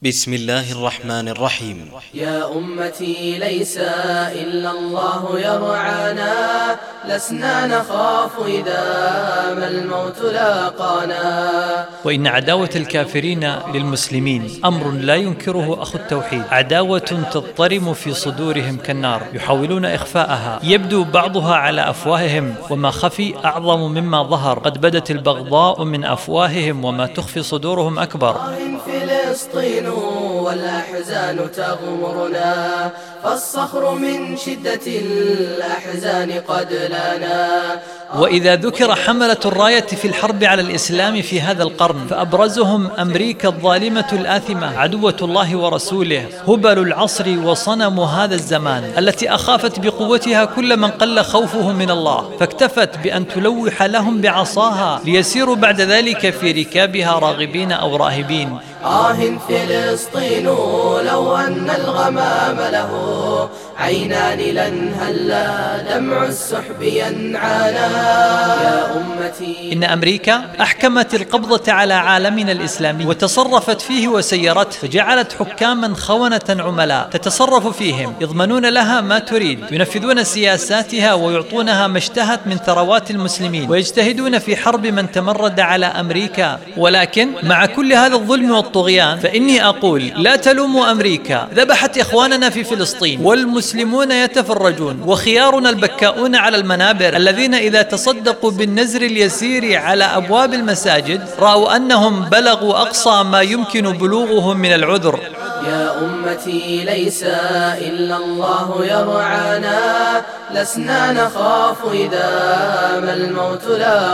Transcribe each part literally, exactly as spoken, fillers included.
بسم الله الرحمن الرحيم. يا أمتي ليس إلا الله يرعانا، لسنا نخاف إذا ما الموت لاقانا. وإن عداوة الكافرين للمسلمين أمر لا ينكره أخو التوحيد، عداوة تضطرم في صدورهم كالنار يحاولون إخفاءها، يبدو بعضها على أفواههم وما خفي أعظم مما ظهر. قد بدت البغضاء من أفواههم وما تخفي صدورهم أكبر. فلسطين والأحزان تغمرنا، فالصخر من شدة الأحزان قد لنا. وإذا ذكر حملة الراية في الحرب على الإسلام في هذا القرن فأبرزهم أمريكا الظالمة الآثمة عدوة الله ورسوله، هبل العصر وصنم هذا الزمان، التي أخافت بقوتها كل من قل خوفه من الله، فاكتفت بأن تلوح لهم بعصاها ليسيروا بعد ذلك في ركابها راغبين أو راهبين. آه فلسطين لو أن الغمام له عينان لن هلا دمع السحب ينعانا. يا أمتي إن أمريكا أحكمت القبضة على عالمنا الإسلامي وتصرفت فيه وسيرته، فجعلت حكاما خونة عملاء تتصرف فيهم، يضمنون لها ما تريد، ينفذون سياساتها ويعطونها ما اشتهت من ثروات المسلمين، ويجتهدون في حرب من تمرد على أمريكا. ولكن مع كل هذا الظلم والطغيان فإني أقول لا تلوموا أمريكا، ذبحت إخواننا في فلسطين والمسلمون يتفرجون، وخيارنا البكاؤون على المنابر الذين إذا تصدقوا بالنزر اليسير على أبواب المساجد رأوا أنهم بلغوا أقصى ما يمكن بلوغهم من العذر. يا أمتي ليس إلا الله يرعانا، لسنا نخاف إذا ما الموت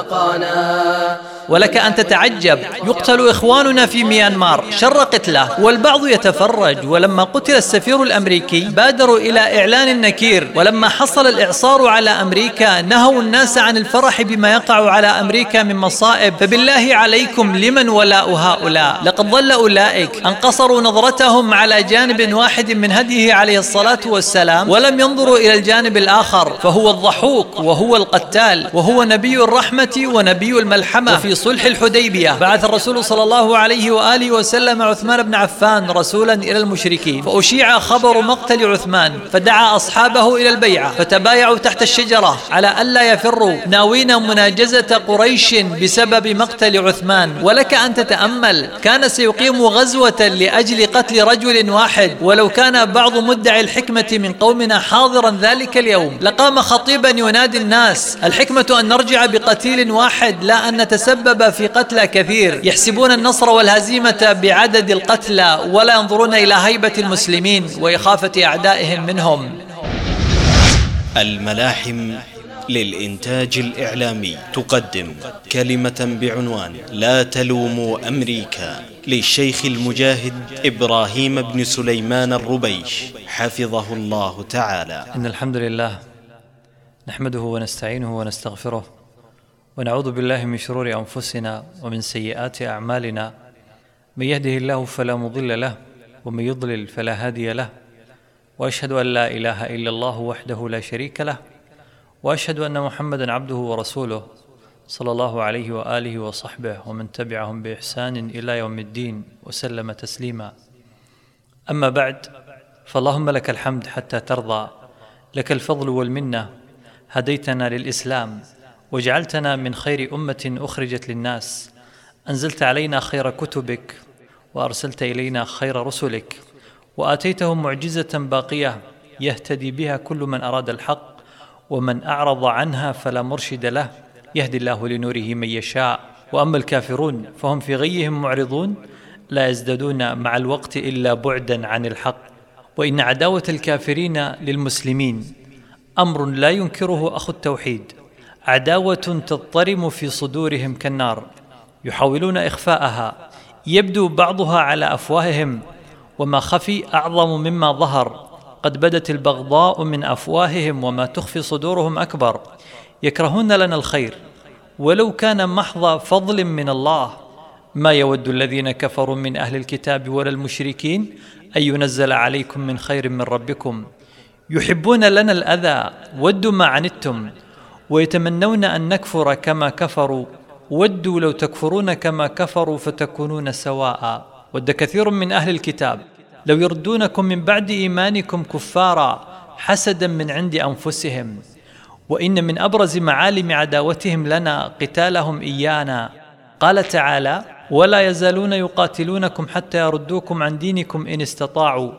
لاقانا. ولك أن تتعجب، يقتل إخواننا في ميانمار شر قتله والبعض يتفرج. ولما قتل السفير الأمريكي بادروا إلى إعلان النكير، ولما حصل الإعصار على أمريكا نهوا الناس عن الفرح بما يقع على أمريكا من مصائب. فبالله عليكم لمن ولاء هؤلاء؟ لقد ظل أولئك أن قصروا نظرتهم على جانب واحد من هديه عليه الصلاة والسلام ولم ينظروا إلى الجانب الآخر، فهو الضحوك وهو القتال وهو نبي الرحمة ونبي الملحمة. وفي صلح الحديبية بعث الرسول صلى الله عليه وآله وسلم عثمان بن عفان رسولا إلى المشركين، فأشيع خبر مقتل عثمان، فدعا أصحابه إلى البيعة، فتبايعوا تحت الشجرة على ألا يفروا، ناوين مناجزة قريش بسبب مقتل عثمان. ولك أن تتأمل، كان سيقيم غزوة لأجل قتل رجل واحد، ولو كان بعض مدعي الحكمة من قومنا حاضرا ذلك اليوم لقام خطيبا ينادي الناس: الحكمة أن نرجع بقتيل واحد لا أن نتسبب في قتلى كثير. يحسبون النصر والهزيمة بعدد القتلى ولا ينظرون إلى هيبة المسلمين وإخافة أعدائهم منهم. الملاحم للإنتاج الإعلامي تقدم كلمة بعنوان لا تلوموا أمريكا للشيخ المجاهد إبراهيم بن سليمان الربيش حفظه الله تعالى. إن الحمد لله نحمده ونستعينه ونستغفره، ونعوذ بالله من شرور أنفسنا ومن سيئات أعمالنا، من يهده الله فلا مضل له ومن يضلل فلا هادي له، وأشهد أن لا إله إلا الله وحده لا شريك له، وأشهد أن محمدًا عبده ورسوله صلى الله عليه وآله وصحبه ومن تبعهم بإحسان إلى يوم الدين وسلم تسليما. أما بعد، فاللهم لك الحمد حتى ترضى، لك الفضل والمنة، هديتنا للإسلام وجعلتنا من خير أمة أخرجت للناس، أنزلت علينا خير كتبك وأرسلت إلينا خير رسلك، وآتيتهم معجزة باقية يهتدي بها كل من أراد الحق، ومن أعرض عنها فلا مرشد له، يهدي الله لنوره من يشاء. وأما الكافرون فهم في غيهم معرضون، لا يزدادون مع الوقت إلا بعدا عن الحق. وإن عداوة الكافرين للمسلمين أمر لا ينكره أخو التوحيد، عداوة تضطرم في صدورهم كالنار يحاولون إخفاءها، يبدو بعضها على أفواههم وما خفي أعظم مما ظهر. قد بدت البغضاء من أفواههم وما تخفي صدورهم أكبر. يكرهون لنا الخير ولو كان محض فضل من الله. ما يود الذين كفروا من أهل الكتاب ولا المشركين أن ينزل عليكم من خير من ربكم. يحبون لنا الأذى، ودوا ما عنتم، ويتمنون أن نكفر كما كفروا، ودوا لو تكفرون كما كفروا فتكونون سواء. ود كثير من أهل الكتاب لو يردونكم من بعد إيمانكم كفارا حسدا من عند أنفسهم، وإن من أبرز معالم عداوتهم لنا قتالهم إيانا. قال تعالى: ولا يزالون يقاتلونكم حتى يردوكم عن دينكم إن استطاعوا،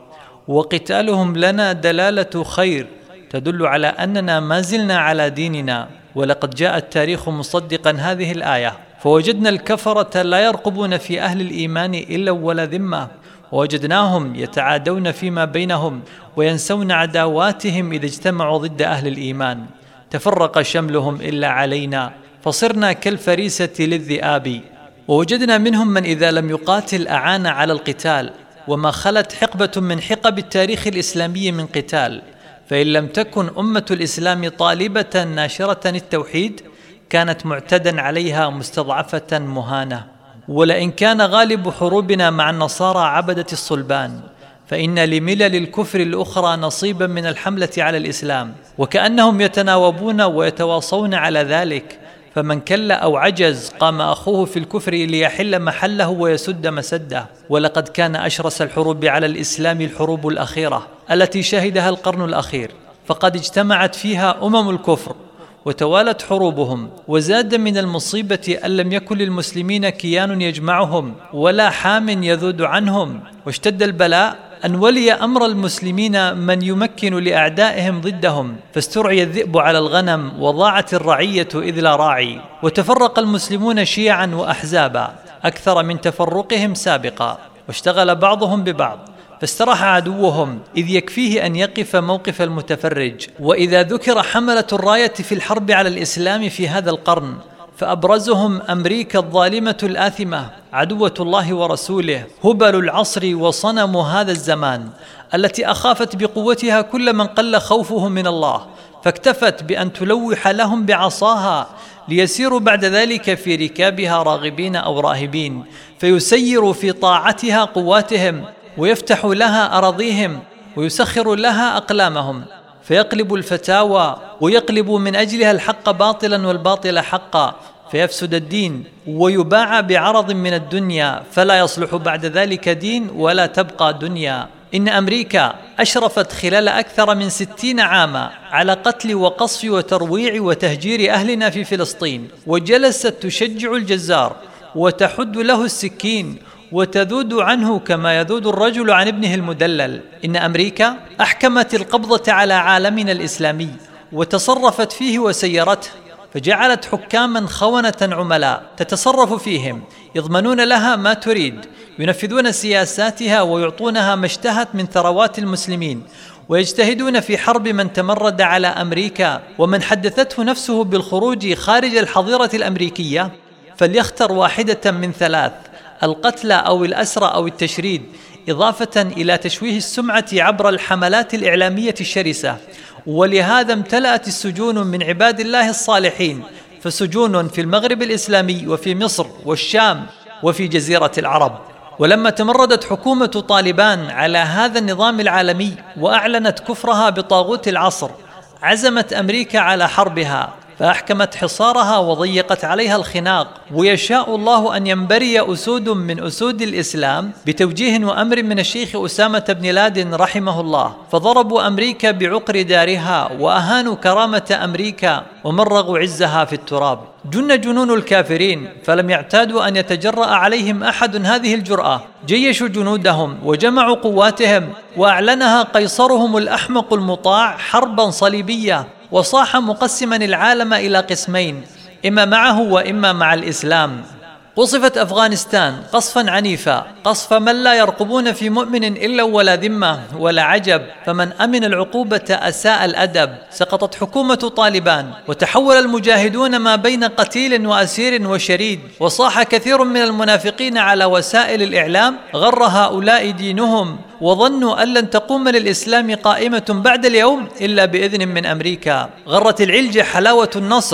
وقتالهم لنا دلالة خير تدل على أننا ما زلنا على ديننا. ولقد جاء التاريخ مصدقا هذه الآية، فوجدنا الكفرة لا يرقبون في أهل الإيمان إلا ولا ذمة، ووجدناهم يتعادون فيما بينهم وينسون عداواتهم إذا اجتمعوا ضد أهل الإيمان. تفرق شملهم إلا علينا، فصرنا كالفريسة للذئاب. ووجدنا منهم من إذا لم يقاتل أعان على القتال، وما خلت حقبة من حقب التاريخ الإسلامي من قتال، فإن لم تكن أمة الإسلام طالبة ناشرة التوحيد كانت معتدا عليها مستضعفة مهانة. ولئن كان غالب حروبنا مع النصارى عبدة الصلبان، فإن لملل الكفر الأخرى نصيبا من الحملة على الإسلام، وكأنهم يتناوبون ويتواصون على ذلك، فمن كل أو عجز قام أخوه في الكفر ليحل محله ويسد مسده. ولقد كان أشرس الحروب على الإسلام الحروب الأخيرة التي شهدها القرن الأخير، فقد اجتمعت فيها أمم الكفر وتوالت حروبهم، وزاد من المصيبة أن لم يكن للمسلمين كيان يجمعهم ولا حام يذود عنهم، واشتد البلاء أن ولي أمر المسلمين من يمكن لأعدائهم ضدهم، فاسترعي الذئب على الغنم وضاعت الرعية إذ لا راعي، وتفرق المسلمون شيعا وأحزابا أكثر من تفرقهم سابقا، واشتغل بعضهم ببعض، فاستراح عدوهم إذ يكفيه أن يقف موقف المتفرج. وإذا ذكر حملة الراية في الحرب على الإسلام في هذا القرن، فأبرزهم أمريكا الظالمة الآثمة عدوة الله ورسوله، هبل العصر وصنم هذا الزمان، التي أخافت بقوتها كل من قل خوفه من الله، فاكتفت بأن تلوح لهم بعصاها ليسيروا بعد ذلك في ركابها راغبين أو راهبين، فيسيروا في طاعتها قواتهم، ويفتح لها أراضيهم، ويسخر لها أقلامهم، فيقلب الفتاوى ويقلب من أجلها الحق باطلا والباطل حقا، فيفسد الدين ويباع بعرض من الدنيا، فلا يصلح بعد ذلك دين ولا تبقى دنيا. إن أمريكا أشرفت خلال أكثر من ستين عاما على قتل وقصف وترويع وتهجير أهلنا في فلسطين، وجلست تشجع الجزار وتحد له السكين وتذود عنه كما يذود الرجل عن ابنه المدلل. إن أمريكا أحكمت القبضة على عالمنا الإسلامي وتصرفت فيه وسيرته، فجعلت حكاما خونة عملاء تتصرف فيهم، يضمنون لها ما تريد، ينفذون سياساتها ويعطونها ما اشتهت من ثروات المسلمين، ويجتهدون في حرب من تمرد على أمريكا. ومن حدثته نفسه بالخروج خارج الحظيرة الأمريكية فليختر واحدة من ثلاث: القتل أو الأسر أو التشريد، إضافة إلى تشويه السمعة عبر الحملات الإعلامية الشرسة. ولهذا امتلأت السجون من عباد الله الصالحين، فسجون في المغرب الإسلامي وفي مصر والشام وفي جزيرة العرب. ولما تمردت حكومة طالبان على هذا النظام العالمي وأعلنت كفرها بطاغوت العصر، عزمت أمريكا على حربها، فأحكمت حصارها وضيقت عليها الخناق. ويشاء الله أن ينبري أسود من أسود الإسلام بتوجيه وأمر من الشيخ أسامة بن لادن رحمه الله، فضربوا أمريكا بعقر دارها وأهانوا كرامة أمريكا ومرغوا عزها في التراب. جن جنون الكافرين فلم يعتادوا أن يتجرأ عليهم أحد هذه الجرأة، جيشوا جنودهم وجمعوا قواتهم، وأعلنها قيصرهم الأحمق المطاع حربا صليبية، وصاح مقسما العالم إلى قسمين، إما معه وإما مع الإسلام. وصفت أفغانستان قصفا عنيفا، قصف من لا يرقبون في مؤمن إلا ولا ذمة ولا عجب، فمن أمن العقوبة أساء الأدب. سقطت حكومة طالبان وتحول المجاهدون ما بين قتيل وأسير وشريد، وصاح كثير من المنافقين على وسائل الإعلام: غر هؤلاء دينهم، وظنوا أن لن تقوم للإسلام قائمة بعد اليوم إلا بإذن من أمريكا. غرت العلج حلاوة النصر،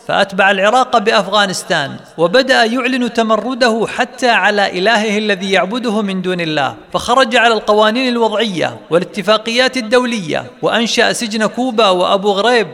فأتبع العراق بأفغانستان، وبدأ يعلن تمرده حتى على إلهه الذي يعبده من دون الله، فخرج على القوانين الوضعية والاتفاقيات الدولية، وأنشأ سجن كوبا وأبو غريب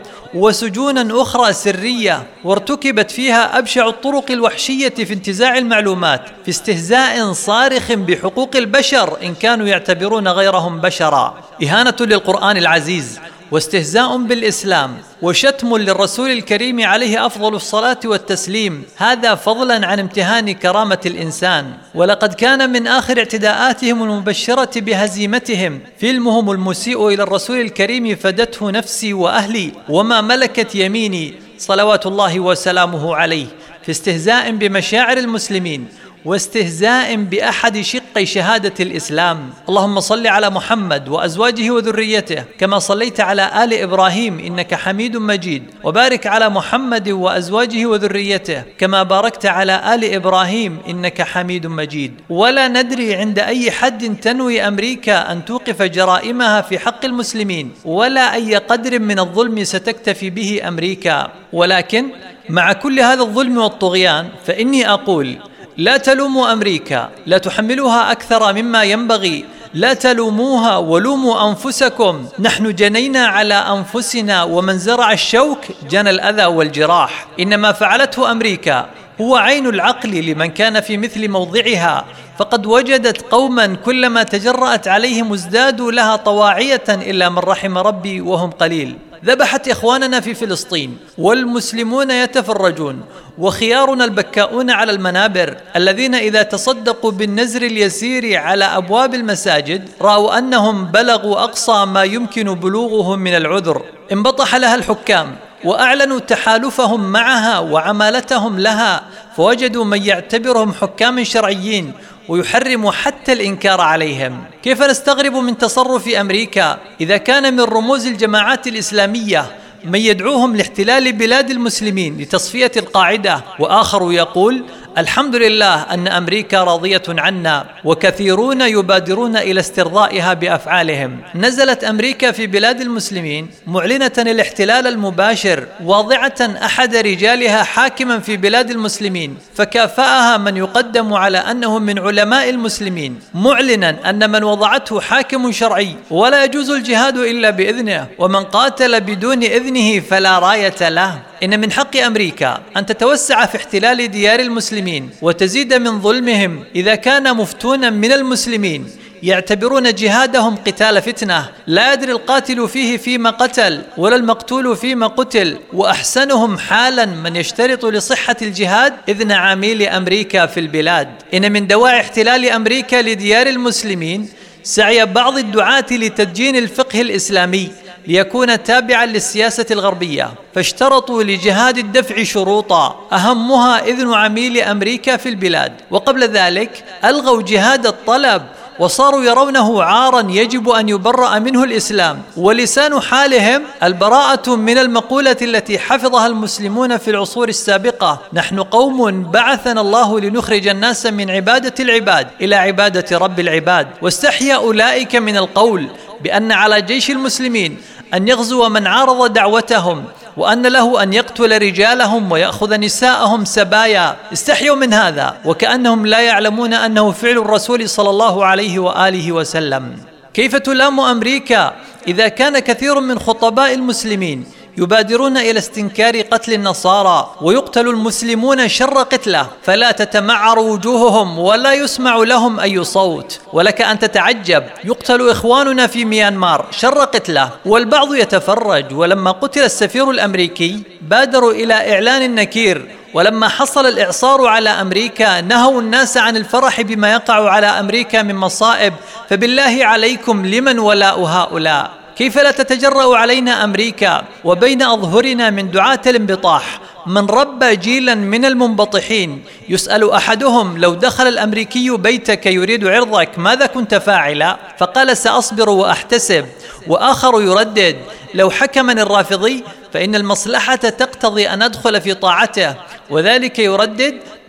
وسجونا أخرى سرية، وارتكبت فيها أبشع الطرق الوحشية في انتزاع المعلومات، في استهزاء صارخ بحقوق البشر إن كانوا يعتبرون غيرهم بشرا، إهانة للقرآن العزيز، واستهزاء بالإسلام، وشتم للرسول الكريم عليه أفضل الصلاة والتسليم، هذا فضلا عن امتهان كرامة الإنسان. ولقد كان من آخر اعتداءاتهم المبشرة بهزيمتهم فيلمهم المسيء إلى الرسول الكريم فدته نفسي وأهلي وما ملكت يميني صلوات الله وسلامه عليه، في استهزاء بمشاعر المسلمين واستهزاء بأحد شقي شهادة الإسلام. اللهم صل على محمد وأزواجه وذريته كما صليت على آل إبراهيم إنك حميد مجيد، وبارك على محمد وأزواجه وذريته كما باركت على آل إبراهيم إنك حميد مجيد. ولا ندري عند أي حد تنوي أمريكا أن توقف جرائمها في حق المسلمين، ولا أي قدر من الظلم ستكتفي به أمريكا، ولكن مع كل هذا الظلم والطغيان فإني أقول: لا تلوموا أمريكا، لا تحملوها أكثر مما ينبغي، لا تلوموها ولوموا أنفسكم، نحن جنينا على أنفسنا، ومن زرع الشوك جنى الأذى والجراح. إنما فعلته أمريكا هو عين العقل لمن كان في مثل موضعها، فقد وجدت قوما كلما تجرأت عليهم ازدادوا لها طواعية إلا من رحم ربي وهم قليل. ذبحت إخواننا في فلسطين والمسلمون يتفرجون، وخيارنا البكاؤون على المنابر الذين إذا تصدقوا بالنزر اليسير على أبواب المساجد رأوا أنهم بلغوا أقصى ما يمكن بلوغهم من العذر. انبطح لها الحكام وأعلنوا تحالفهم معها وعمالتهم لها، فوجدوا من يعتبرهم حكاما شرعيين ويحرم حتى الإنكار عليهم. كيف نستغرب من تصرف أمريكا إذا كان من رموز الجماعات الإسلامية من يدعوهم لاحتلال بلاد المسلمين لتصفية القاعدة، وآخر يقول: الحمد لله أن أمريكا راضية عنا، وكثيرون يبادرون إلى استرضائها بأفعالهم. نزلت أمريكا في بلاد المسلمين معلنة الاحتلال المباشر، واضعة أحد رجالها حاكما في بلاد المسلمين، فكافأها من يقدم على أنه من علماء المسلمين، معلنا أن من وضعته حاكم شرعي ولا يجوز الجهاد إلا بإذنه، ومن قاتل بدون إذنه فلا راية له. إن من حق أمريكا أن تتوسع في احتلال ديار المسلمين وتزيد من ظلمهم إذا كان مفتونا من المسلمين يعتبرون جهادهم قتال فتنة، لا يدري القاتل فيه فيما قتل ولا المقتول فيما قتل، وأحسنهم حالا من يشترط لصحة الجهاد إذن عميل أمريكا في البلاد. إن من دواعي احتلال أمريكا لديار المسلمين سعي بعض الدعاة لتدجين الفقه الإسلامي ليكون تابعا للسياسة الغربية، فاشترطوا لجهاد الدفع شروطا أهمها إذن عميل أمريكا في البلاد، وقبل ذلك ألغوا جهاد الطلب وصاروا يرونه عارا يجب أن يبرأ منه الإسلام، ولسان حالهم البراءة من المقولة التي حفظها المسلمون في العصور السابقة: نحن قوم بعثنا الله لنخرج الناس من عبادة العباد إلى عبادة رب العباد. واستحيا أولئك من القول بأن على جيش المسلمين أن يغزو من عارض دعوتهم، وأن له أن يقتل رجالهم ويأخذ نساءهم سبايا. استحيوا من هذا وكأنهم لا يعلمون أنه فعل الرسول صلى الله عليه وآله وسلم. كيف تلام أمريكا إذا كان كثير من خطباء المسلمين يبادرون إلى استنكار قتل النصارى ويقتل المسلمون شر قتله، فلا تتمعر وجوههم ولا يسمع لهم أي صوت. ولك أن تتعجب، يقتل إخواننا في ميانمار شر قتله والبعض يتفرج. ولما قتل السفير الأمريكي بادروا إلى إعلان النكير، ولما حصل الإعصار على أمريكا نهوا الناس عن الفرح بما يقع على أمريكا من مصائب، فبالله عليكم لمن ولاء هؤلاء؟ كيف لا تتجرأ علينا أمريكا وبين أظهرنا من دعاة الانبطاح من ربى جيلا من المنبطحين؟ يسأل أحدهم: لو دخل الأمريكي بيتك يريد عرضك ماذا كنت فاعلا؟ فقال: سأصبر وأحتسب. وآخر يردد: لو حكمني الرافضي فإن المصلحة تقتضي أن أدخل في طاعته، وذلك يردد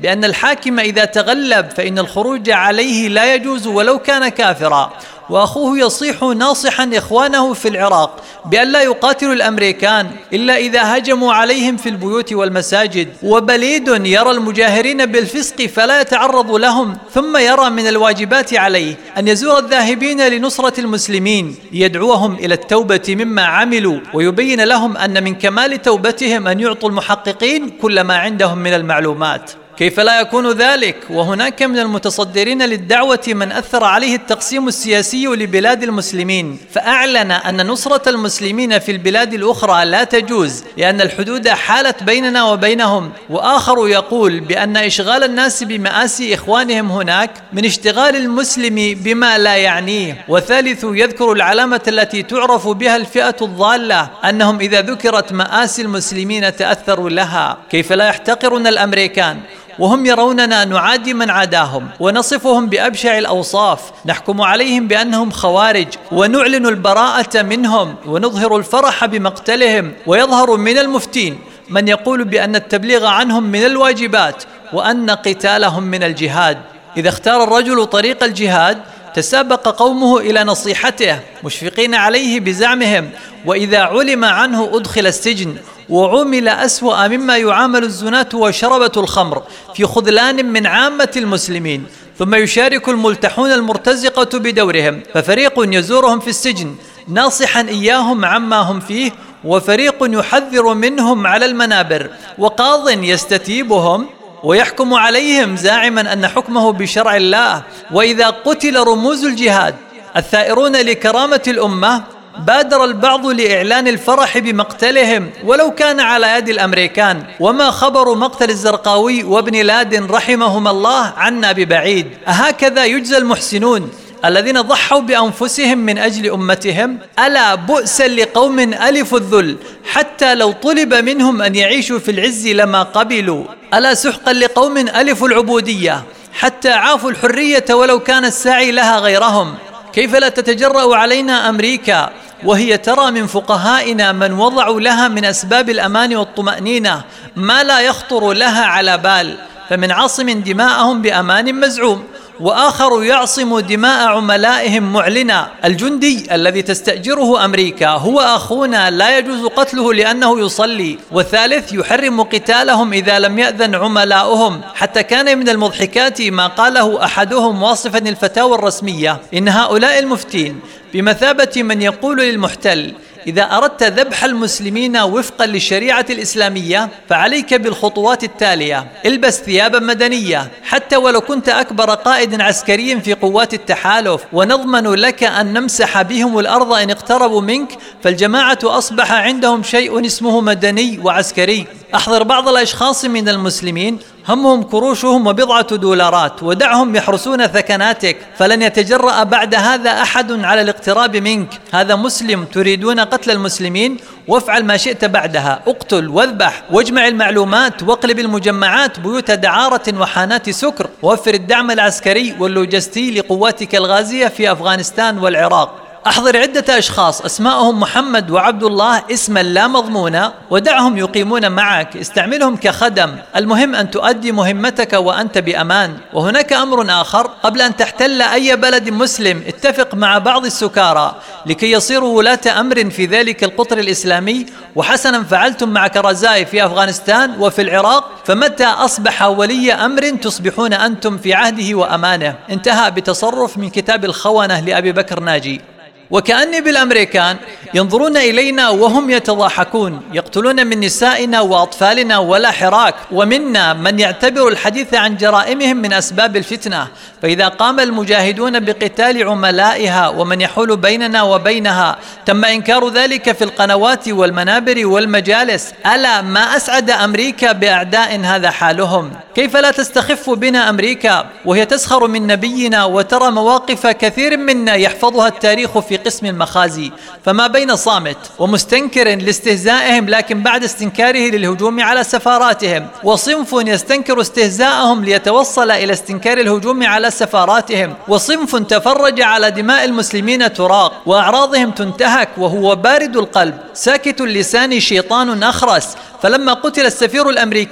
بأن الحاكم إذا تغلب فإن الخروج عليه لا يجوز ولو كان كافرا، وأخوه يصيح ناصحا إخوانه في العراق بأن لا يقاتلوا الأمريكان إلا إذا هجموا عليهم في البيوت والمساجد، وبليد يرى المجاهرين بالفسق فلا يتعرض لهم، ثم يرى من الواجبات عليه أن يزور الذاهبين لنصرة المسلمين ليدعوهم إلى التوبة مما عملوا، ويبين لهم أن من كمال توبتهم أن يعطوا المحققين كل ما عندهم من المعلومات. كيف لا يكون ذلك وهناك من المتصدرين للدعوة من أثر عليه التقسيم السياسي لبلاد المسلمين، فأعلن أن نصرة المسلمين في البلاد الأخرى لا تجوز لأن الحدود حالت بيننا وبينهم، وآخر يقول بأن إشغال الناس بمآسي إخوانهم هناك من اشتغال المسلم بما لا يعنيه، وثالث يذكر العلامة التي تعرف بها الفئة الضالة أنهم إذا ذكرت مآسي المسلمين تأثروا لها. كيف لا يحتقرون الأمريكان وهم يروننا نعادي من عاداهم ونصفهم بأبشع الأوصاف، نحكم عليهم بأنهم خوارج ونعلن البراءة منهم ونظهر الفرح بمقتلهم، ويظهر من المفتين من يقول بأن التبليغ عنهم من الواجبات وأن قتالهم من الجهاد. إذا اختار الرجل طريق الجهاد تسابق قومه إلى نصيحته مشفقين عليه بزعمهم، وإذا علم عنه أدخل السجن وعمل أسوأ مما يعامل الزناة وشربة الخمر في خذلان من عامة المسلمين، ثم يشارك الملتحون المرتزقة بدورهم، ففريق يزورهم في السجن ناصحا إياهم عما هم فيه، وفريق يحذر منهم على المنابر، وقاض يستتيبهم ويحكم عليهم زاعما أن حكمه بشرع الله. وإذا قتل رموز الجهاد الثائرون لكرامة الأمة بادر البعض لإعلان الفرح بمقتلهم ولو كان على يد الأمريكان، وما خبر مقتل الزرقاوي وابن لادن رحمهما الله عنا ببعيد. أهكذا يجزى المحسنون الذين ضحوا بأنفسهم من أجل أمتهم؟ ألا بؤسا لقوم ألفوا الذل حتى لو طلب منهم أن يعيشوا في العز لما قبلوا. ألا سحقا لقوم ألفوا العبودية حتى عافوا الحرية ولو كان الساعي لها غيرهم. كيف لا تتجرأ علينا أمريكا وهي ترى من فقهائنا من وضعوا لها من أسباب الأمان والطمأنينة ما لا يخطر لها على بال، فمن عاصم دماءهم بأمان مزعوم، وآخر يعصم دماء عملائهم معلنا. الجندي الذي تستأجره أمريكا هو أخونا لا يجوز قتله لأنه يصلي، والثالث يحرم قتالهم إذا لم يأذن عملاؤهم. حتى كان من المضحكات ما قاله أحدهم واصفا الفتاوى الرسمية إن هؤلاء المفتين بمثابة من يقول للمحتل: إذا أردت ذبح المسلمين وفقا للشريعة الإسلامية فعليك بالخطوات التالية: البس ثيابا مدنية حتى ولو كنت أكبر قائد عسكري في قوات التحالف، ونضمن لك أن نمسح بهم الأرض إن اقتربوا منك، فالجماعة أصبح عندهم شيء اسمه مدني وعسكري. أحضر بعض الأشخاص من المسلمين همهم كروشهم وبضعة دولارات، ودعهم يحرسون ثكناتك، فلن يتجرأ بعد هذا أحد على الاقتراب منك. هذا مسلم تريدون قتل المسلمين؟ وافعل ما شئت بعدها، اقتل واذبح واجمع المعلومات واقلب المجمعات بيوت دعارة وحانات سكر، ووفر الدعم العسكري واللوجستي لقواتك الغازية في أفغانستان والعراق. أحضر عدة أشخاص أسماءهم محمد وعبد الله اسما لا مضمونا، ودعهم يقيمون معك، استعملهم كخدم، المهم أن تؤدي مهمتك وأنت بأمان. وهناك أمر آخر: قبل أن تحتل أي بلد مسلم اتفق مع بعض السكارى لكي يصيروا ولاة أمر في ذلك القطر الإسلامي، وحسنا فعلتم مع كرزاي في أفغانستان وفي العراق، فمتى أصبح ولي أمر تصبحون أنتم في عهده وأمانه. انتهى بتصرف من كتاب الخونة لأبي بكر ناجي. وكأني بالأمريكان ينظرون إلينا وهم يتضاحكون، يقتلون من نسائنا وأطفالنا ولا حراك، ومنا من يعتبر الحديث عن جرائمهم من أسباب الفتنة. فإذا قام المجاهدون بقتال عملائها ومن يحول بيننا وبينها تم إنكار ذلك في القنوات والمنابر والمجالس. ألا ما أسعد أمريكا بأعداء هذا حالهم؟ كيف لا تستخف بنا أمريكا وهي تسخر من نبينا وترى مواقف كثير منا يحفظها التاريخ في قسم المخازي، فما بين صامت ومستنكر لاستهزائهم لكن بعد استنكاره للهجوم على سفاراتهم، وصنف يستنكر استهزاءهم ليتوصل إلى استنكار الهجوم على سفاراتهم، وصنف تفرج على دماء المسلمين تراق وأعراضهم تنتهك وهو بارد القلب ساكت اللسان شيطان أخرس. فلما قتل السفير الأمريكي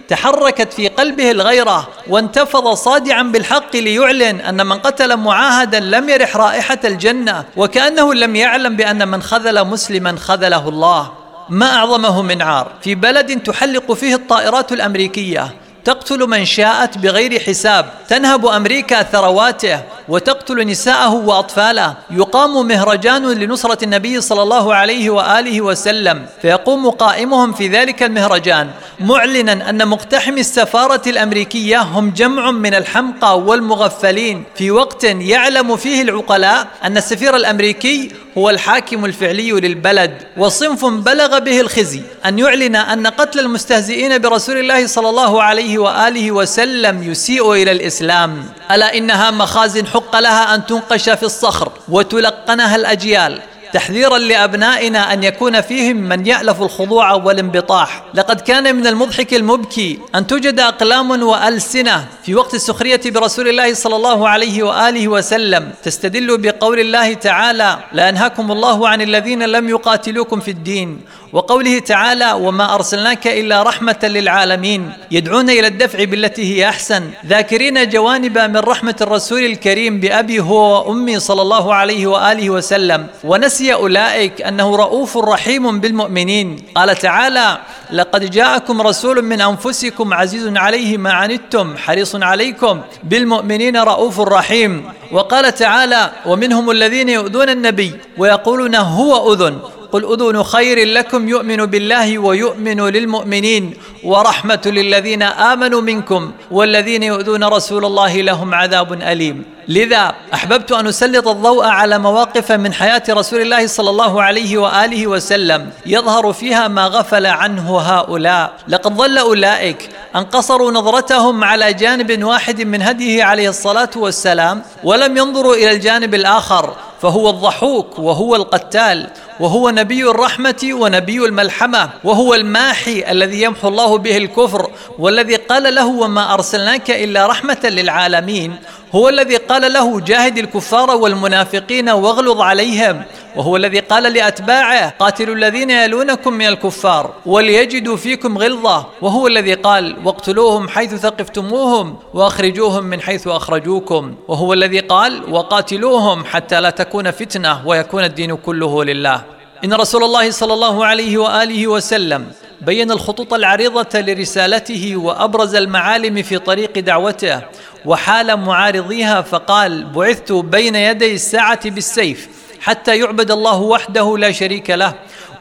تحركت في قلبه الغيرة وانتفض صادعا بالحق ليعلن أن من قتل معاهدا لم يرح رائحة الجنة، وكأنه لم يعلم بأن من خذل مسلما خذله الله. ما أعظمه من عار في بلد تحلق فيه الطائرات الأمريكية، تقتل من شاءت بغير حساب، تنهب أمريكا ثرواته وتقتل نساءه وأطفاله. يقام مهرجان لنصرة النبي صلى الله عليه وآله وسلم، فيقوم قائمهم في ذلك المهرجان معلنا أن مقتحم السفارة الأمريكية هم جمع من الحمقى والمغفلين، في وقت يعلم فيه العقلاء أن السفير الأمريكي هو الحاكم الفعلي للبلد. وصنف بلغ به الخزي أن يعلن أن قتل المستهزئين برسول الله صلى الله عليه وآله وسلم يسيء إلى الإسلام. ألا إنها مخازن حق لها أن تنقش في الصخر وتلقنها الأجيال، تحذيرا لأبنائنا أن يكون فيهم من يألف الخضوع والانبطاح. لقد كان من المضحك المبكي أن توجد أقلام وألسنة في وقت السخرية برسول الله صلى الله عليه وآله وسلم تستدل بقول الله تعالى: لا ينهاكم الله عن الذين لم يقاتلوكم في الدين، وقوله تعالى: وما أرسلناك إلا رحمة للعالمين، يدعون إلى الدفع بالتي هي أحسن، ذاكرين جوانب من رحمة الرسول الكريم بأبي هو وأمي صلى الله عليه وآله وسلم، ونسي أولئك أنه رؤوف رحيم بالمؤمنين. قال تعالى: لقد جاءكم رسول من أنفسكم عزيز عليه ما عنتم حريص عليكم بالمؤمنين رؤوف رحيم. وقال تعالى: ومنهم الذين يؤذون النبي ويقولون هو أذن قل أذن خير لكم يؤمن بالله ويؤمن للمؤمنين ورحمة للذين آمنوا منكم والذين يؤذون رسول الله لهم عذاب أليم. لذا أحببت أن أسلط الضوء على مواقف من حياة رسول الله صلى الله عليه وآله وسلم يظهر فيها ما غفل عنه هؤلاء. لقد ظل أولئك أن قصروا نظرتهم على جانب واحد من هديه عليه الصلاة والسلام، ولم ينظروا إلى الجانب الآخر، فهو الضحوك وهو القتال وهو نبي الرحمة ونبي الملحمة، وهو الماحي الذي يمحو الله به الكفر، والذي قال له: وما أرسلناك إلا رحمة للعالمين. هو الذي قال له: جاهد الكفار والمنافقين واغلظ عليهم. وهو الذي قال لأتباعه: قاتلوا الذين يلونكم من الكفار وليجدوا فيكم غلظة. وهو الذي قال: واقتلوهم حيث ثقفتموهم وأخرجوهم من حيث أخرجوكم. وهو الذي قال: وقاتلوهم حتى لا تكون فتنة ويكون الدين كله لله. إن رسول الله صلى الله عليه وآله وسلم بين الخطوط العريضة لرسالته وأبرز المعالم في طريق دعوته، وحال معارضيها فقال: بعثت بين يدي الساعة بالسيف حتى يعبد الله وحده لا شريك له،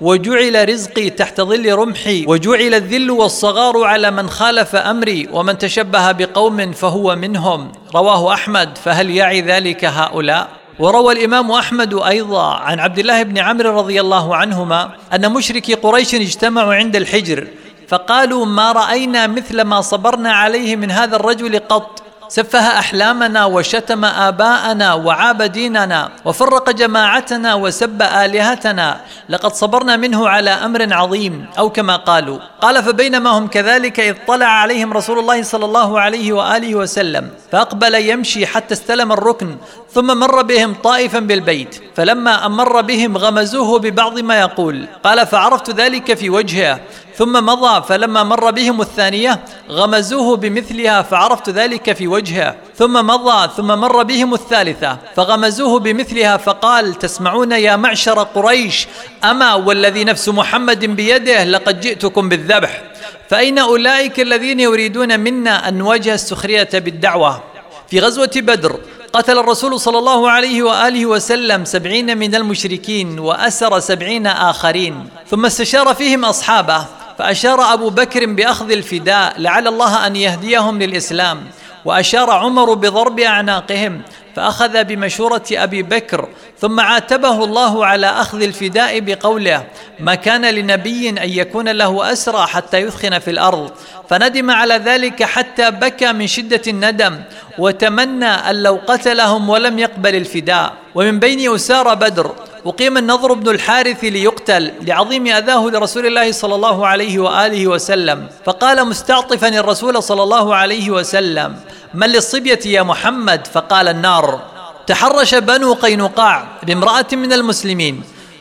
وجعل رزقي تحت ظل رمحي، وجعل الذل والصغار على من خالف أمري، ومن تشبه بقوم فهو منهم. رواه أحمد. فهل يعي ذلك هؤلاء؟ وروى الإمام أحمد أيضا عن عبد الله بن عمرو رضي الله عنهما أن مشركي قريش اجتمعوا عند الحجر فقالوا: ما رأينا مثل ما صبرنا عليه من هذا الرجل قط، سفه أحلامنا وشتم آباءنا وعاب ديننا وفرق جماعتنا وسب آلهتنا، لقد صبرنا منه على أمر عظيم، أو كما قالوا. قال: فبينما هم كذلك إذ طلع عليهم رسول الله صلى الله عليه وآله وسلم فأقبل يمشي حتى استلم الركن، ثم مر بهم طائفا بالبيت، فلما أمر بهم غمزوه ببعض ما يقول. قال: فعرفت ذلك في وجهه، ثم مضى، فلما مر بهم الثانية غمزوه بمثلها فعرفت ذلك في وجهه، ثم مضى، ثم مر بهم الثالثة فغمزوه بمثلها، فقال: تسمعون يا معشر قريش، أما والذي نفس محمد بيده لقد جئتكم بالذبح. فأين أولئك الذين يريدون منا أن نواجه السخرية بالدعوة؟ في غزوة بدر قتل الرسول صلى الله عليه وآله وسلم سبعين من المشركين وأسر سبعين آخرين، ثم استشار فيهم أصحابه، فأشار أبو بكر بأخذ الفداء لعل الله أن يهديهم للإسلام، وأشار عمر بضرب أعناقهم، فأخذ بمشورة أبي بكر، ثم عاتبه الله على أخذ الفداء بقوله: ما كان لنبي أن يكون له أسرى حتى يثخن في الأرض، فندم على ذلك حتى بكى من شدة الندم، وتمنى أن لو قتلهم ولم يقبل الفداء. ومن بين أسارى بدر أقيم النضر بن الحارث ليقتل لعظيم أذاه لرسول الله صلى الله عليه وآله وسلم، فقال مستعطفا الرسول صلى الله عليه وسلم: من للصبية يا محمد؟ فقال: النار. تحرش بنو قينقاع بامرأة من المسلمين،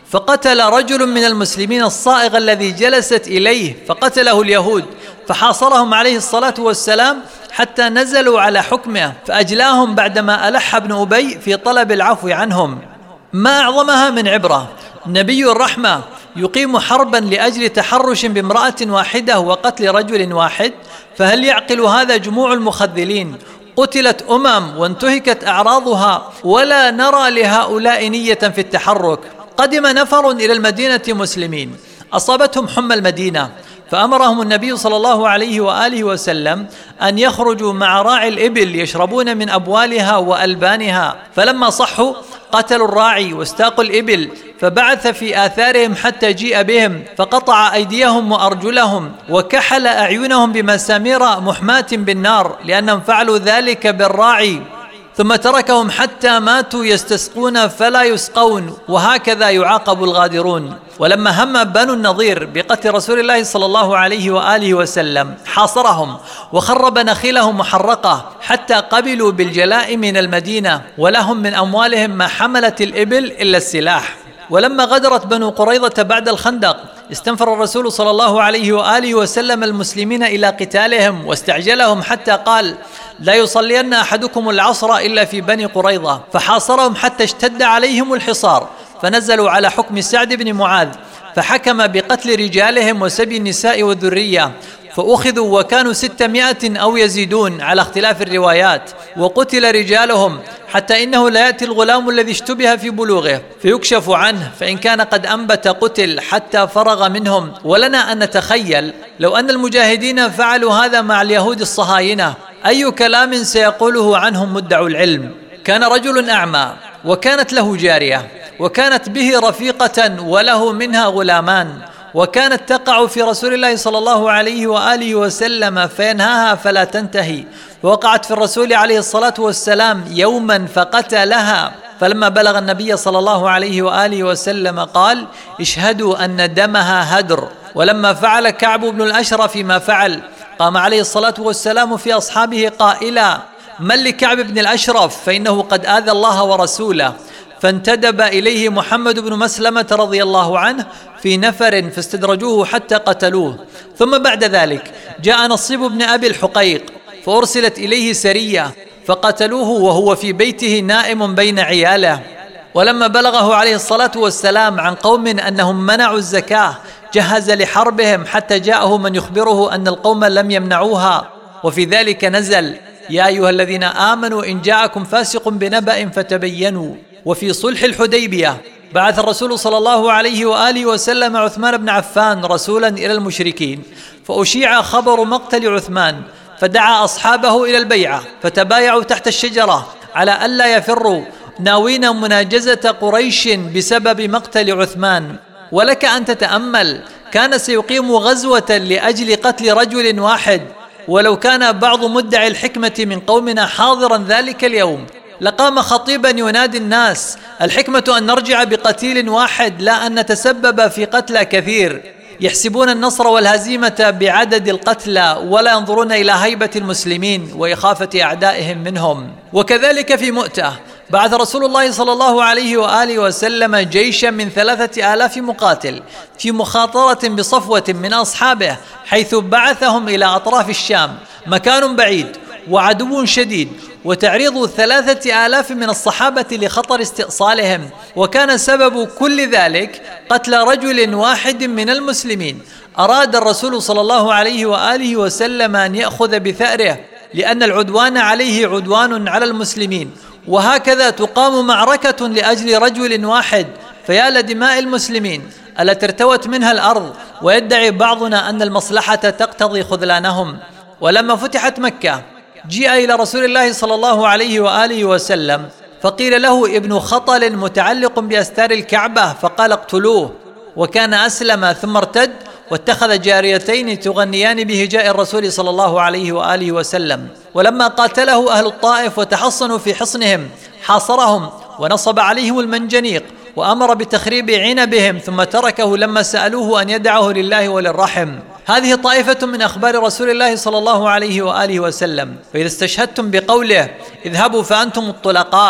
فقتل رجل من المسلمين الصائغ الذي جلست إليه، فقتله اليهود، فحاصرهم عليه الصلاة والسلام حتى نزلوا على حكمه، فأجلاهم بعدما ألح ابن أبي في طلب العفو عنهم. ما أعظمها من عبرة، نبي الرحمة يقيم حربا لأجل تحرش بامرأة واحدة وقتل رجل واحد؟ فهل يعقل هذا جموع المخذلين؟ قتلت أمم وانتهكت أعراضها ولا نرى لهؤلاء نية في التحرك. قدم نفر إلى المدينة مسلمين، أصابتهم حمى المدينة، فأمرهم النبي صلى الله عليه وآله وسلم أن يخرجوا مع راعي الإبل يشربون من أبوالها وألبانها، فلما صحوا قتلوا الراعي واستاقوا الإبل، فبعث في آثارهم حتى جيء بهم، فقطع أيديهم وأرجلهم وكحل أعينهم بمسامير محماة بالنار لأنهم فعلوا ذلك بالراعي، ثم تركهم حتى ماتوا يستسقون فلا يسقون، وهكذا يعاقب الغادرون. ولما هم بنو النضير بقتل رسول الله صلى الله عليه وآله وسلم حاصرهم وخرب نخيلهم محرقة حتى قبلوا بالجلاء من المدينة، ولهم من أموالهم ما حملت الإبل إلا السلاح. ولما غدرت بنو قريظة بعد الخندق استنفر الرسول صلى الله عليه وآله وسلم المسلمين إلى قتالهم واستعجلهم حتى قال: لا يصلين أحدكم العصر إلا في بني قريظة، فحاصرهم حتى اشتد عليهم الحصار، فنزلوا على حكم سعد بن معاذ فحكم بقتل رجالهم وسبي النساء والذرية، فأخذوا وكانوا ستمائة أو يزيدون على اختلاف الروايات، وقتل رجالهم حتى إنه لا يأتي الغلام الذي اشتبه في بلوغه فيكشف عنه، فإن كان قد أنبت قتل حتى فرغ منهم. ولنا أن نتخيل لو أن المجاهدين فعلوا هذا مع اليهود الصهاينة أي كلام سيقوله عنهم مدعو العلم. كان رجل أعمى وكانت له جارية وكانت به رفيقة وله منها غلامان، وكانت تقع في رسول الله صلى الله عليه وآله وسلم فينهاها فلا تنتهي، ووقعت في الرسول عليه الصلاة والسلام يوما فقتلها، فلما بلغ النبي صلى الله عليه وآله وسلم قال: اشهدوا أن دمها هدر. ولما فعل كعب بن الأشرف ما فعل قام عليه الصلاة والسلام في أصحابه قائلا: من لكعب بن الأشرف فإنه قد آذى الله ورسوله، فانتدب إليه محمد بن مسلمة رضي الله عنه في نفر فاستدرجوه حتى قتلوه. ثم بعد ذلك جاء نصيب بن أبي الحقيق فأرسلت إليه سرية فقتلوه وهو في بيته نائم بين عياله. ولما بلغه عليه الصلاة والسلام عن قوم أنهم منعوا الزكاة جهز لحربهم حتى جاءه من يخبره أن القوم لم يمنعوها، وفي ذلك نزل: يا أيها الذين آمنوا إن جاءكم فاسق بنبأ فتبينوا. وفي صلح الحديبية بعث الرسول صلى الله عليه وآله وسلم عثمان بن عفان رسولا إلى المشركين، فأشيع خبر مقتل عثمان، فدعا أصحابه إلى البيعة، فتبايعوا تحت الشجرة على ألا يفروا ناوين مناجزة قريش بسبب مقتل عثمان. ولك أن تتأمل، كان سيقيم غزوة لأجل قتل رجل واحد، ولو كان بعض مدعي الحكمة من قومنا حاضرا ذلك اليوم لقام خطيبا ينادي الناس: الحكمة أن نرجع بقتيل واحد لا أن نتسبب في قتلى كثير. يحسبون النصر والهزيمة بعدد القتلى ولا ينظرون إلى هيبة المسلمين وإخافة أعدائهم منهم. وكذلك في مؤتة بعث رسول الله صلى الله عليه وآله وسلم جيشا من ثلاثة آلاف مقاتل في مخاطرة بصفوة من أصحابه، حيث بعثهم إلى أطراف الشام، مكان بعيد وعدو شديد، وتعريض ثلاثة آلاف من الصحابة لخطر استئصالهم. وكان سبب كل ذلك قتل رجل واحد من المسلمين. أراد الرسول صلى الله عليه وآله وسلم أن يأخذ بثأره، لأن العدوان عليه عدوان على المسلمين، وهكذا تقام معركة لأجل رجل واحد، فيا لدماء المسلمين التي ارتوت منها الأرض، ويدعي بعضنا أن المصلحة تقتضي خذلانهم. ولما فتحت مكة جيء إلى رسول الله صلى الله عليه وآله وسلم فقيل له: ابن خطل متعلق بأستار الكعبة، فقال: اقتلوه. وكان أسلم ثم ارتد واتخذ جاريتين تغنيان بهجاء الرسول صلى الله عليه وآله وسلم. ولما قاتله أهل الطائف وتحصنوا في حصنهم حاصرهم ونصب عليهم المنجنيق وأمر بتخريب عنبهم، ثم تركه لما سألوه أن يدعه لله وللرحم. هذه طائفة من أخبار رسول الله صلى الله عليه وآله وسلم. فإذا استشهدتم بقوله: اذهبوا فأنتم الطلقاء،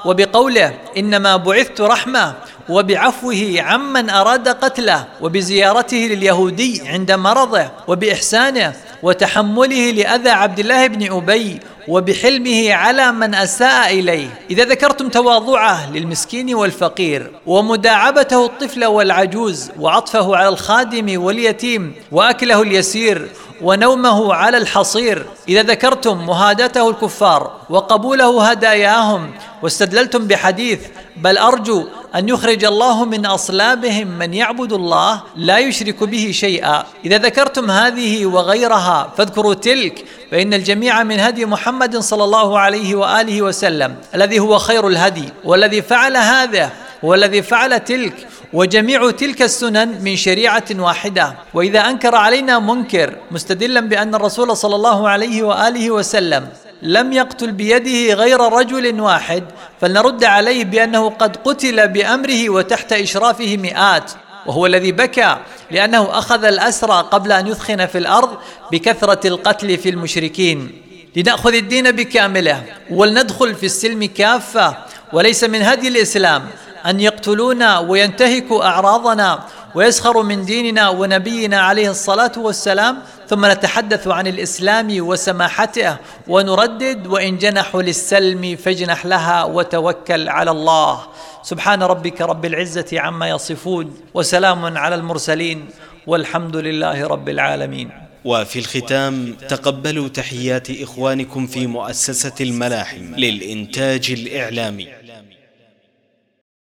وبقوله إنما بعثت رحمة، وبعفوه عمن أراد قتله، وبزيارته لليهودي عند مرضه، وبإحسانه وتحمله لأذى عبد الله بن أبي، وبحلمه على من أساء إليه. إذا ذكرتم تواضعه للمسكين والفقير، ومداعبته الطفل والعجوز، وعطفه على الخادم واليتيم، وأكله اليسير، ونومه على الحصير، إذا ذكرتم مهادته الكفار وقبوله هداياهم، واستدللتم بحديث بل أرجو أن يخرج الله من أصلابهم من يعبد الله لا يشرك به شيئا، إذا ذكرتم هذه وغيرها فاذكروا تلك، فإن الجميع من هدي محمد صلى الله عليه وآله وسلم الذي هو خير الهدي، والذي فعل هذا والذي فعل تلك، وجميع تلك السنن من شريعة واحدة. وإذا أنكر علينا منكر مستدلا بأن الرسول صلى الله عليه وآله وسلم لم يقتل بيده غير رجل واحد، فلنرد عليه بأنه قد قتل بأمره وتحت إشرافه مئات، وهو الذي بكى لأنه أخذ الأسرى قبل أن يثخن في الأرض بكثرة القتل في المشركين. لنأخذ الدين بكامله ولندخل في السلم كافة، وليس من هدي الإسلام أن يقتلونا وينتهكوا أعراضنا ويسخروا من ديننا ونبينا عليه الصلاة والسلام، ثم نتحدث عن الإسلام وسماحته ونردد وإن جنحوا للسلم فاجنح لها وتوكل على الله. سبحان ربك رب العزة عما يصفون، وسلام على المرسلين، والحمد لله رب العالمين. وفي الختام تقبلوا تحيات إخوانكم في مؤسسة الملاحم للإنتاج الإعلامي.